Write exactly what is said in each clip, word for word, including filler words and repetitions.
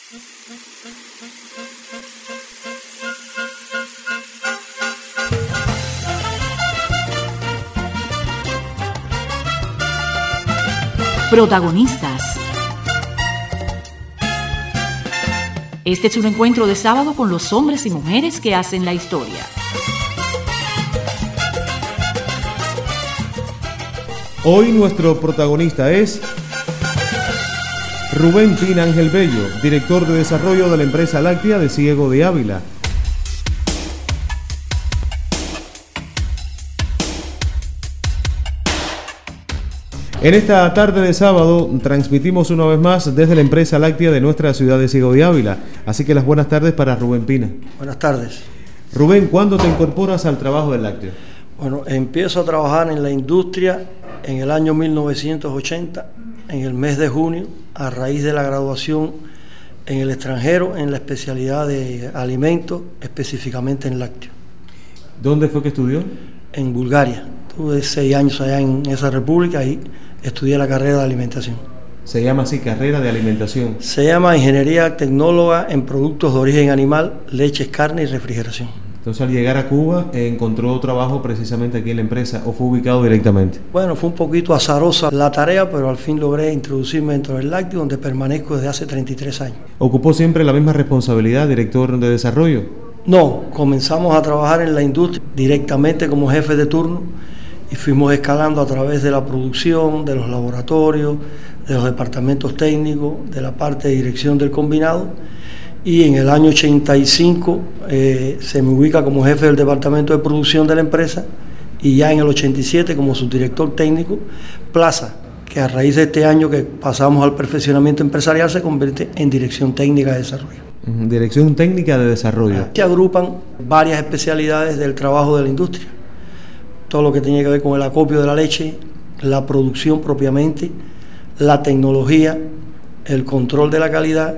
Protagonistas. Este es un encuentro de sábado con los hombres y mujeres que hacen la historia. Hoy nuestro protagonista es Rubén Pina Ángel Bello, director de desarrollo de la empresa láctea de Ciego de Ávila. En esta tarde de sábado transmitimos una vez más desde la empresa láctea de nuestra ciudad de Ciego de Ávila. Así que las buenas tardes para Rubén Pina. Buenas tardes. Rubén, ¿cuándo te incorporas al trabajo del lácteo? Bueno, empiezo a trabajar en la industria en el año mil novecientos ochenta, en el mes de junio, a raíz de la graduación en el extranjero en la especialidad de alimentos, específicamente en lácteo. ¿Dónde fue que estudió? En Bulgaria. Tuve seis años allá en esa república y estudié la carrera de alimentación. ¿Se llama así, carrera de alimentación? Se llama Ingeniería Tecnóloga en Productos de Origen Animal, Leches, Carne y Refrigeración. Entonces, al llegar a Cuba, ¿encontró trabajo precisamente aquí en la empresa o fue ubicado directamente? Bueno, fue un poquito azarosa la tarea, pero al fin logré introducirme dentro del lácteo, donde permanezco desde hace treinta y tres años. ¿Ocupó siempre la misma responsabilidad, director de desarrollo? No, comenzamos a trabajar en la industria directamente como jefe de turno y fuimos escalando a través de la producción, de los laboratorios, de los departamentos técnicos, de la parte de dirección del combinado, y en el año ochenta y cinco eh, se me ubica como jefe del departamento de producción de la empresa, y ya en el ochenta y siete como subdirector técnico, plaza que a raíz de este año que pasamos al perfeccionamiento empresarial se convierte en dirección técnica de desarrollo. Dirección técnica de desarrollo. Se agrupan varias especialidades del trabajo de la industria. Todo lo que tiene que ver con el acopio de la leche, la producción propiamente, la tecnología, el control de la calidad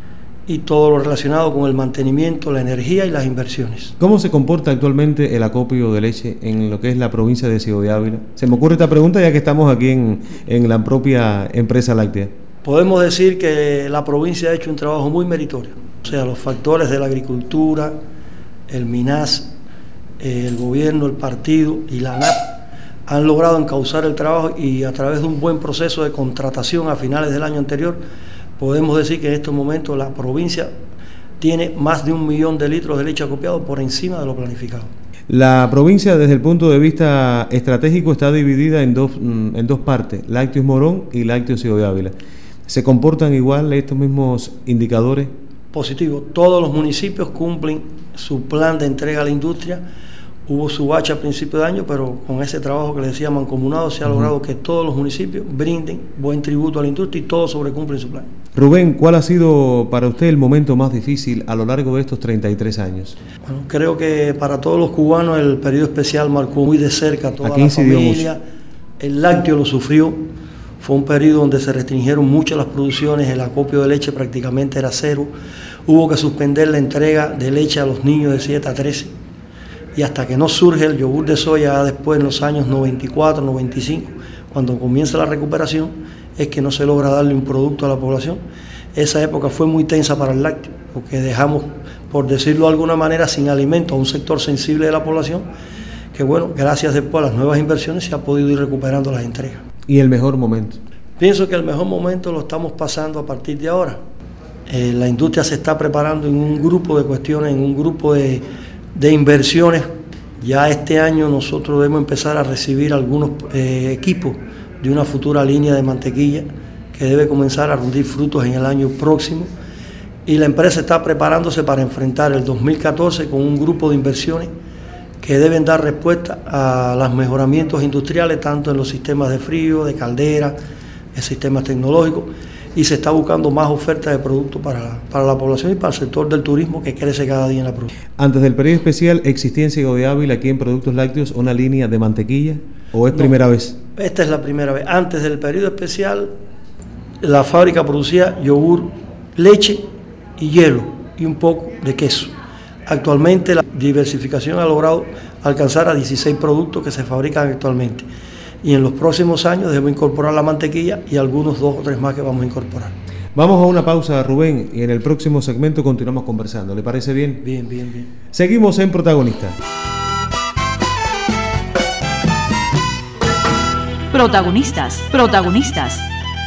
y todo lo relacionado con el mantenimiento, la energía y las inversiones. ¿Cómo se comporta actualmente el acopio de leche en lo que es la provincia de Ciego de Ávila? Se me ocurre esta pregunta ya que estamos aquí en, en la propia empresa láctea. Podemos decir que la provincia ha hecho un trabajo muy meritorio. O sea, los factores de la agricultura, el MINAS, el gobierno, el partido y la A N A P han logrado encauzar el trabajo, y a través de un buen proceso de contratación a finales del año anterior podemos decir que en estos momentos la provincia tiene más de un millón de litros de leche acopiado por encima de lo planificado. La provincia desde el punto de vista estratégico está dividida en dos, en dos partes, Lácteos Morón y Lácteos Ciego de Ávila. ¿Se comportan igual estos mismos indicadores? Positivo, todos los municipios cumplen su plan de entrega a la industria. Hubo su bache a principio de año, pero con ese trabajo que les decía mancomunado se ha logrado que todos los municipios brinden buen tributo a la industria y todos sobrecumplen su plan. Rubén, ¿cuál ha sido para usted el momento más difícil a lo largo de estos treinta y tres años? Bueno, creo que para todos los cubanos el periodo especial marcó muy de cerca a toda la familia. El lácteo lo sufrió. Fue un periodo donde se restringieron mucho las producciones, el acopio de leche prácticamente era cero. Hubo que suspender la entrega de leche a los niños de siete a trece. Y hasta que no surge el yogur de soya después en los años noventa y cuatro, noventa y cinco, cuando comienza la recuperación, es que no se logra darle un producto a la población. Esa época fue muy tensa para el lácteo, porque dejamos, por decirlo de alguna manera, sin alimento a un sector sensible de la población, que bueno, gracias después a las nuevas inversiones se ha podido ir recuperando las entregas. ¿Y el mejor momento? Pienso que el mejor momento lo estamos pasando a partir de ahora. Eh, la industria se está preparando en un grupo de cuestiones, en un grupo de, de inversiones. Ya este año nosotros debemos empezar a recibir algunos eh, equipos de una futura línea de mantequilla que debe comenzar a rendir frutos en el año próximo. Y la empresa está preparándose para enfrentar el dos mil catorce con un grupo de inversiones que deben dar respuesta a los mejoramientos industriales, tanto en los sistemas de frío, de caldera, en sistemas tecnológicos, y se está buscando más oferta de productos para, para la población y para el sector del turismo que crece cada día en la provincia. Antes del periodo especial, ¿existía en Ciego de Ávila, aquí en Productos Lácteos, una línea de mantequilla o es no, primera vez? Esta es la primera vez. Antes del periodo especial, la fábrica producía yogur, leche y hielo y un poco de queso. Actualmente la diversificación ha logrado alcanzar a dieciséis productos que se fabrican actualmente. Y en los próximos años debemos incorporar la mantequilla y algunos dos o tres más que vamos a incorporar. Vamos a una pausa, Rubén, y en el próximo segmento continuamos conversando. ¿Le parece bien? Bien, bien, bien. Seguimos en Protagonista. Protagonistas, protagonistas.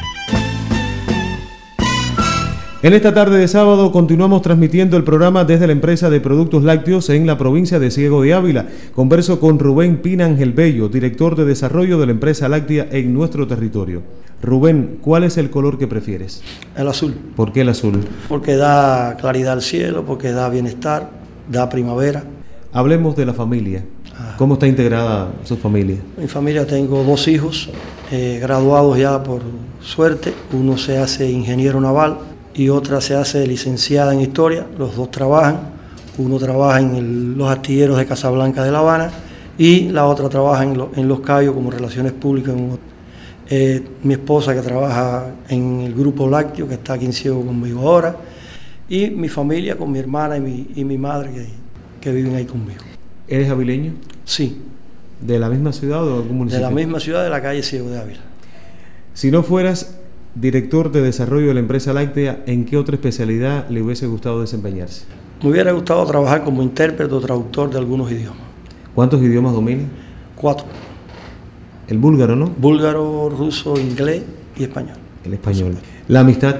En esta tarde de sábado continuamos transmitiendo el programa desde la empresa de productos lácteos en la provincia de Ciego de Ávila. Converso con Rubén Pina Ángel Bello, director de desarrollo de la empresa láctea en nuestro territorio. Rubén, ¿cuál es el color que prefieres? El azul. ¿Por qué el azul? Porque da claridad al cielo, porque da bienestar, da primavera. Hablemos de la familia. ¿Cómo está integrada su familia? Mi familia, tengo dos hijos eh, graduados ya por suerte. Uno se hace ingeniero naval y otra se hace licenciada en historia. Los dos trabajan. Uno trabaja en el, los astilleros de Casablanca de La Habana y la otra trabaja en, lo, en Los Cayos como relaciones públicas. En un, eh, mi esposa, que trabaja en el grupo lácteo, que está aquí en Ciego conmigo ahora, y mi familia con mi hermana y mi, y mi madre que, que viven ahí conmigo. ¿Eres avileño? Sí. ¿De la misma ciudad o de algún municipio? De la misma ciudad, de la calle Ciego de Ávila. Si no fueras director de desarrollo de la empresa láctea, ¿en qué otra especialidad le hubiese gustado desempeñarse? Me hubiera gustado trabajar como intérprete o traductor de algunos idiomas. ¿Cuántos idiomas domina? Cuatro. El búlgaro, ¿no? Búlgaro, ruso, inglés y español. El español. ¿La amistad?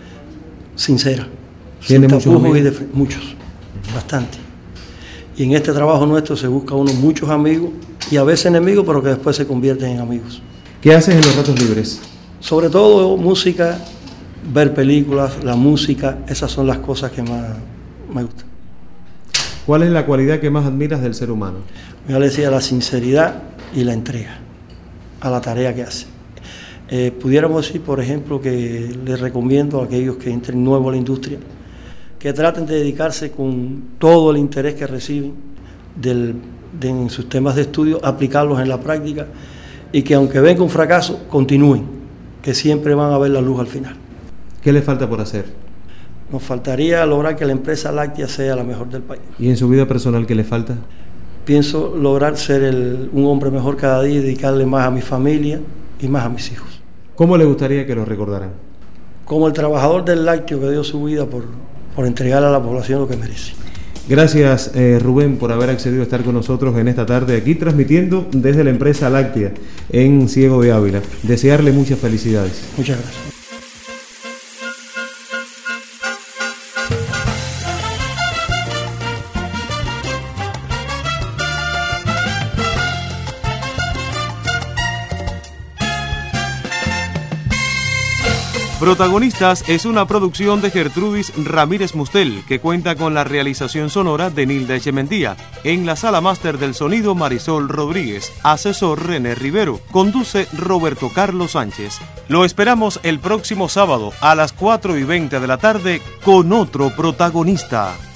Sincera. ¿Tiene muchos amigos? Y de, muchos, uh-huh. Bastante. Y en este trabajo nuestro se busca uno muchos amigos y a veces enemigos, pero que después se convierten en amigos. ¿Qué haces en los ratos libres? Sobre todo música, ver películas, la música, esas son las cosas que más me gustan. ¿Cuál es la cualidad que más admiras del ser humano? Yo le decía la sinceridad y la entrega a la tarea que hace. Eh, pudiéramos decir, por ejemplo, que les recomiendo a aquellos que entren nuevos a la industria que traten de dedicarse con todo el interés que reciben del, de, en sus temas de estudio, aplicarlos en la práctica y que aunque venga un fracaso, continúen, que siempre van a ver la luz al final. ¿Qué le falta por hacer? Nos faltaría lograr que la empresa láctea sea la mejor del país. ¿Y en su vida personal qué le falta? Pienso lograr ser el, un hombre mejor cada día y dedicarle más a mi familia y más a mis hijos. ¿Cómo le gustaría que lo recordaran? Como el trabajador del lácteo que dio su vida por, por entregar a la población lo que merece. Gracias, eh, Rubén, por haber accedido a estar con nosotros en esta tarde aquí transmitiendo desde la empresa láctea en Ciego de Ávila. Desearle muchas felicidades. Muchas gracias. Protagonistas es una producción de Gertrudis Ramírez Mustel que cuenta con la realización sonora de Nilda Echementía. En la sala máster del sonido, Marisol Rodríguez. Asesor, René Rivero. Conduce Roberto Carlos Sánchez. Lo esperamos el próximo sábado a las cuatro y veinte de la tarde con otro protagonista.